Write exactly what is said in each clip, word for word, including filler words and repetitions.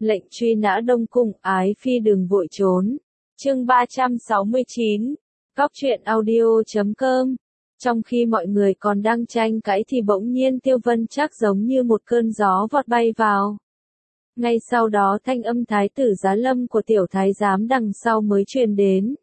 Lệnh truy nã Đông Cung, ái phi đừng vội trốn. Chương ba trăm sáu mươi chín. Góc truyện audio chấm com. Trong khi mọi người còn đang tranh cãi thì bỗng nhiên Tiêu Vân Trác giống như một cơn gió vọt bay vào. Ngay sau đó thanh âm thái tử Giá Lâm của tiểu thái giám đằng sau mới truyền đến.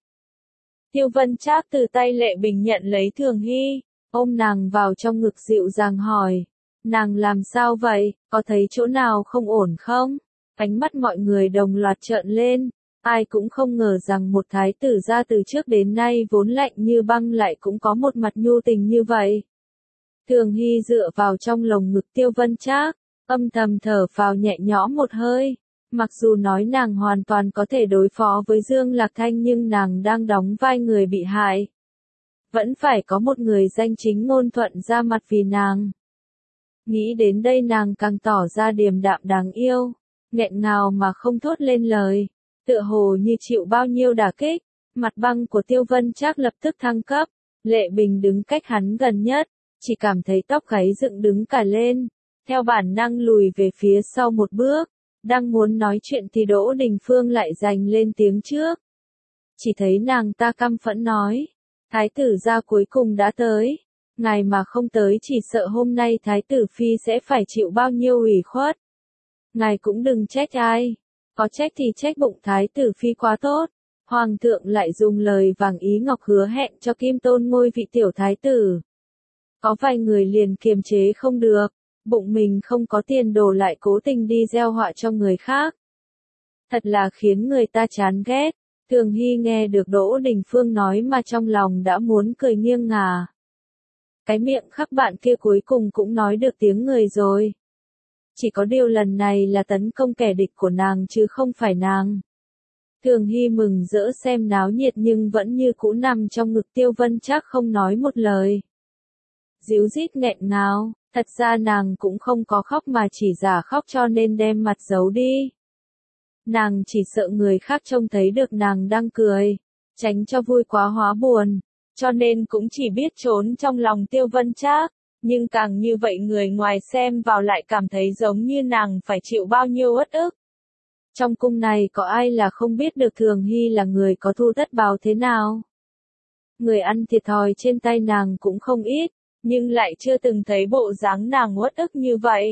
Tiêu Vân Trác từ tay Lệ Bình nhận lấy Thường Hy, ôm nàng vào trong ngực dịu dàng hỏi. Nàng làm sao vậy, có thấy chỗ nào không ổn không? Ánh mắt mọi người đồng loạt trợn lên, ai cũng không ngờ rằng một thái tử gia từ trước đến nay vốn lạnh như băng lại cũng có một mặt nhu tình như vậy. Thường Hy dựa vào trong lồng ngực Tiêu Vân Trác, âm thầm thở phào nhẹ nhõm một hơi. Mặc dù nói nàng hoàn toàn có thể đối phó với Dương Lạc Thanh nhưng nàng đang đóng vai người bị hại. Vẫn phải có một người danh chính ngôn thuận ra mặt vì nàng. Nghĩ đến đây nàng càng tỏ ra điềm đạm đáng yêu, nghẹn ngào mà không thốt lên lời, tựa hồ như chịu bao nhiêu đả kích. Mặt băng của Tiêu Vân Trác lập tức thăng cấp, Lệ Bình đứng cách hắn gần nhất, chỉ cảm thấy tóc gáy dựng đứng cả lên, theo bản năng lùi về phía sau một bước, đang muốn nói chuyện thì Đỗ Đình Phương lại giành lên tiếng trước. Chỉ thấy nàng ta căm phẫn nói, thái tử gia cuối cùng đã tới, ngài mà không tới chỉ sợ hôm nay thái tử phi sẽ phải chịu bao nhiêu ủy khuất. Ngài cũng đừng trách ai, có trách thì trách bụng thái tử phi quá tốt. Hoàng thượng lại dùng lời vàng ý ngọc hứa hẹn cho Kim Tôn ngôi vị tiểu thái tử. Có vài người liền kiềm chế không được, bụng mình không có tiền đồ lại cố tình đi gieo họa cho người khác. Thật là khiến người ta chán ghét. Thường Hy nghe được Đỗ Đình Phương nói mà trong lòng đã muốn cười nghiêng ngả. Cái miệng khắc bạn kia cuối cùng cũng nói được tiếng người rồi. Chỉ có điều lần này là tấn công kẻ địch của nàng chứ không phải nàng. Thường Hy mừng rỡ xem náo nhiệt nhưng vẫn như cũ nằm trong ngực Tiêu Vân Trác không nói một lời. Díu dít nghẹn ngào, thật ra nàng cũng không có khóc mà chỉ giả khóc cho nên đem mặt giấu đi. Nàng chỉ sợ người khác trông thấy được nàng đang cười, tránh cho vui quá hóa buồn, cho nên cũng chỉ biết trốn trong lòng Tiêu Vân Trác, nhưng càng như vậy người ngoài xem vào lại cảm thấy giống như nàng phải chịu bao nhiêu uất ức. Trong cung này có ai là không biết được Thường Hy là người có thu tất báo thế nào. Người ăn thiệt thòi trên tay nàng cũng không ít, nhưng lại chưa từng thấy bộ dáng nàng uất ức như vậy.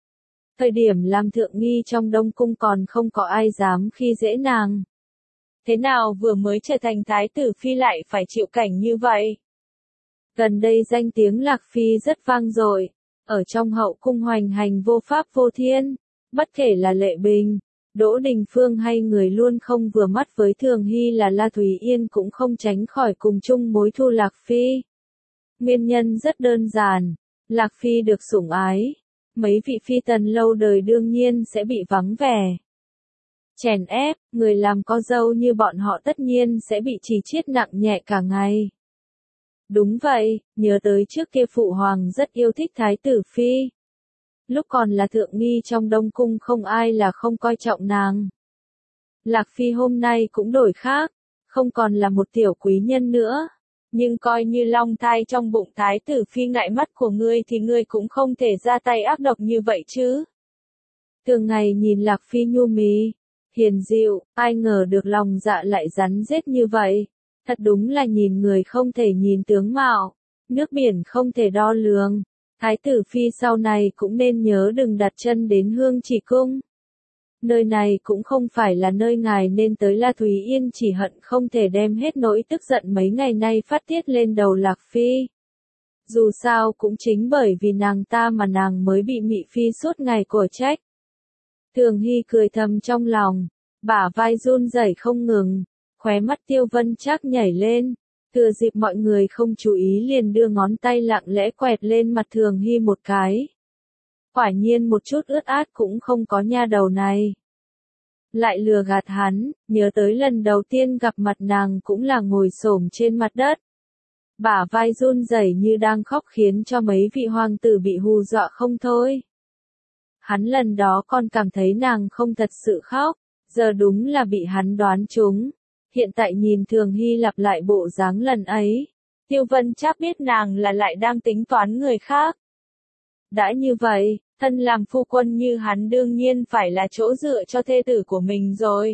Thời điểm làm thượng nghi trong Đông Cung còn không có ai dám khi dễ nàng. Thế nào vừa mới trở thành thái tử phi lại phải chịu cảnh như vậy? Gần đây danh tiếng Lạc Phi rất vang dội, ở trong hậu cung hoành hành vô pháp vô thiên, bất kể là Lệ Bình, Đỗ Đình Phương hay người luôn không vừa mắt với Thường Hy là La Thúy Yên cũng không tránh khỏi cùng chung mối thù Lạc Phi. Nguyên nhân rất đơn giản, Lạc Phi được sủng ái, mấy vị phi tần lâu đời đương nhiên sẽ bị vắng vẻ. Chèn ép, người làm con dâu như bọn họ tất nhiên sẽ bị chỉ chiết nặng nhẹ cả ngày. Đúng vậy, nhớ tới trước kia phụ hoàng rất yêu thích thái tử phi. Lúc còn là thượng nghi trong Đông Cung không ai là không coi trọng nàng. Lạc Phi hôm nay cũng đổi khác, không còn là một tiểu quý nhân nữa. Nhưng coi như long thai trong bụng thái tử phi ngại mắt của ngươi thì ngươi cũng không thể ra tay ác độc như vậy chứ. Thường ngày nhìn Lạc Phi nhu mì, hiền dịu, ai ngờ được lòng dạ lại rắn rết như vậy. Thật đúng là nhìn người không thể nhìn tướng mạo, nước biển không thể đo lường. Thái tử phi sau này cũng nên nhớ đừng đặt chân đến Hương Chỉ Cung. Nơi này cũng không phải là nơi ngài nên tới. La Thúy Yên chỉ hận không thể đem hết nỗi tức giận mấy ngày nay phát tiết lên đầu Lạc Phi. Dù sao cũng chính bởi vì nàng ta mà nàng mới bị Mị Phi suốt ngày cổ trách. Thường Hy cười thầm trong lòng, bả vai run rẩy không ngừng, khóe mắt Tiêu Vân Trác nhảy lên. Thừa dịp mọi người không chú ý liền đưa ngón tay lặng lẽ quẹt lên mặt Thường Hy một cái. Quả nhiên một chút ướt át cũng không có nha đầu này. Lại lừa gạt hắn, nhớ tới lần đầu tiên gặp mặt nàng cũng là ngồi xổm trên mặt đất. Bả vai run rẩy như đang khóc khiến cho mấy vị hoàng tử bị hù dọa không thôi. Hắn lần đó còn cảm thấy nàng không thật sự khóc, giờ đúng là bị hắn đoán trúng. Hiện tại nhìn Thường Hy lặp lại bộ dáng lần ấy, Tiêu Vân Trác biết nàng là lại đang tính toán người khác. Đã như vậy, thân làm phu quân như hắn đương nhiên phải là chỗ dựa cho thê tử của mình rồi.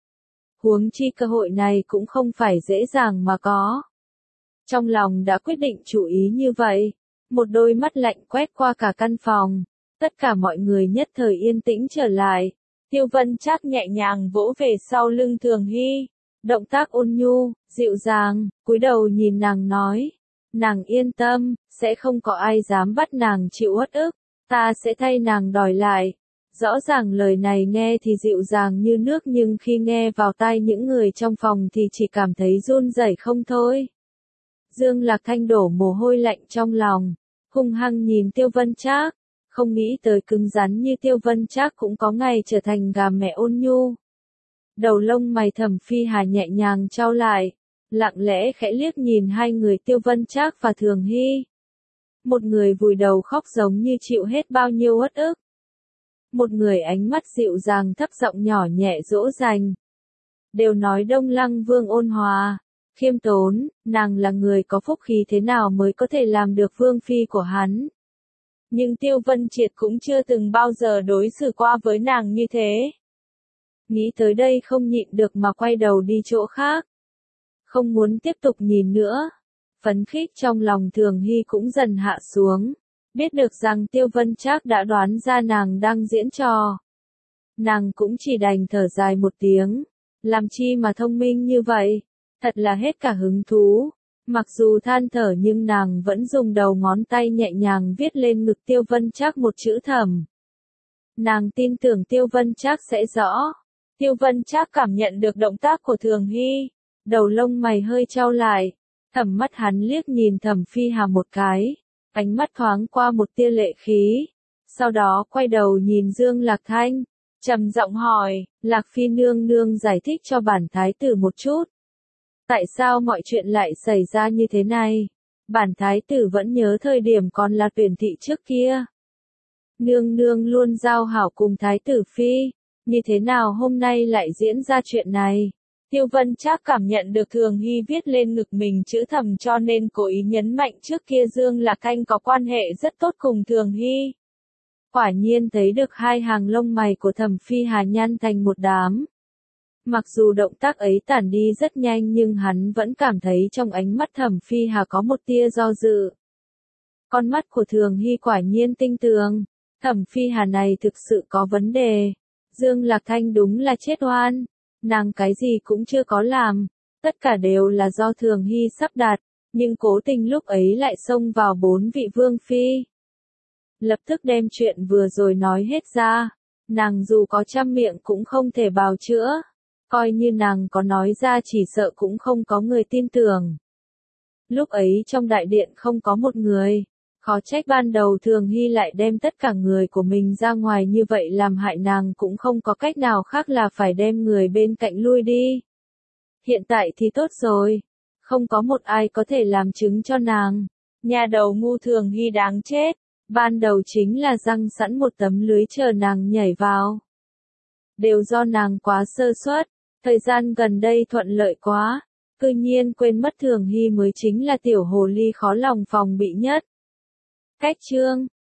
Huống chi cơ hội này cũng không phải dễ dàng mà có. Trong lòng đã quyết định chủ ý như vậy, một đôi mắt lạnh quét qua cả căn phòng, tất cả mọi người nhất thời yên tĩnh trở lại. Tiêu Vân Trác nhẹ nhàng vỗ về sau lưng Thường Hy, động tác ôn nhu, dịu dàng, cúi đầu nhìn nàng nói, nàng yên tâm, sẽ không có ai dám bắt nàng chịu uất ức, ta sẽ thay nàng đòi lại. Rõ ràng lời này nghe thì dịu dàng như nước nhưng khi nghe vào tai những người trong phòng thì chỉ cảm thấy run rẩy không thôi. Dương Lạc Thanh đổ mồ hôi lạnh trong lòng, hung hăng nhìn Tiêu Vân Trác, không nghĩ tới cứng rắn như Tiêu Vân Trác cũng có ngày trở thành gà mẹ ôn nhu. Đầu lông mày Thẩm Phi Hà nhẹ nhàng trao lại, lặng lẽ khẽ liếc nhìn hai người Tiêu Vân Trác và Thường Hy. Một người vùi đầu khóc giống như chịu hết bao nhiêu uất ức. Một người ánh mắt dịu dàng thấp giọng nhỏ nhẹ dỗ dành. Đều nói Đông Lăng Vương ôn hòa, khiêm tốn, nàng là người có phúc khí thế nào mới có thể làm được vương phi của hắn. Nhưng Tiêu Vân Triệt cũng chưa từng bao giờ đối xử qua với nàng như thế. Nghĩ tới đây không nhịn được mà quay đầu đi chỗ khác. Không muốn tiếp tục nhìn nữa. Phấn khích trong lòng Thường Hy cũng dần hạ xuống. Biết được rằng Tiêu Vân Trác đã đoán ra nàng đang diễn trò. Nàng cũng chỉ đành thở dài một tiếng. Làm chi mà thông minh như vậy? Thật là hết cả hứng thú. Mặc dù than thở nhưng nàng vẫn dùng đầu ngón tay nhẹ nhàng viết lên ngực Tiêu Vân Trác một chữ Thẩm. Nàng tin tưởng Tiêu Vân Trác sẽ rõ. Tiêu Vân Trác cảm nhận được động tác của Thường Hy. Đầu lông mày hơi trao lại. Thẩm mắt hắn liếc nhìn Thẩm Phi Hà một cái. Ánh mắt thoáng qua một tia lệ khí. Sau đó quay đầu nhìn Dương Lạc Thanh. Trầm giọng hỏi, Lạc Phi nương nương giải thích cho bản thái tử một chút. Tại sao mọi chuyện lại xảy ra như thế này? Bản thái tử vẫn nhớ thời điểm còn là tuyển thị trước kia. Nương nương luôn giao hảo cùng thái tử phi. Như thế nào hôm nay lại diễn ra chuyện này? Tiêu Vân Trác cảm nhận được Thường Hy viết lên ngực mình chữ Thẩm cho nên cố ý nhấn mạnh trước kia Dương Lạc Thanh có quan hệ rất tốt cùng Thường Hy. Quả nhiên thấy được hai hàng lông mày của Thẩm Phi Hà nhăn thành một đám. Mặc dù động tác ấy tản đi rất nhanh nhưng hắn vẫn cảm thấy trong ánh mắt Thẩm Phi Hà có một tia do dự. Con mắt của Thường Hy quả nhiên tinh tường. Thẩm Phi Hà này thực sự có vấn đề. Dương Lạc Thanh đúng là chết oan. Nàng cái gì cũng chưa có làm. Tất cả đều là do Thường Hy sắp đặt. Nhưng cố tình lúc ấy lại xông vào bốn vị vương phi. Lập tức đem chuyện vừa rồi nói hết ra. Nàng dù có trăm miệng cũng không thể bào chữa. Coi như nàng có nói ra chỉ sợ cũng không có người tin tưởng. Lúc ấy trong đại điện không có một người. Khó trách ban đầu Thường Hy lại đem tất cả người của mình ra ngoài như vậy làm hại nàng cũng không có cách nào khác là phải đem người bên cạnh lui đi. Hiện tại thì tốt rồi. Không có một ai có thể làm chứng cho nàng. Nhà đầu ngu Thường Hy đáng chết. Ban đầu chính là răng sẵn một tấm lưới chờ nàng nhảy vào. Đều do nàng quá sơ suất. Thời gian gần đây thuận lợi quá. Cư nhiên quên mất Thường Hy mới chính là tiểu hồ ly khó lòng phòng bị nhất. Cách chương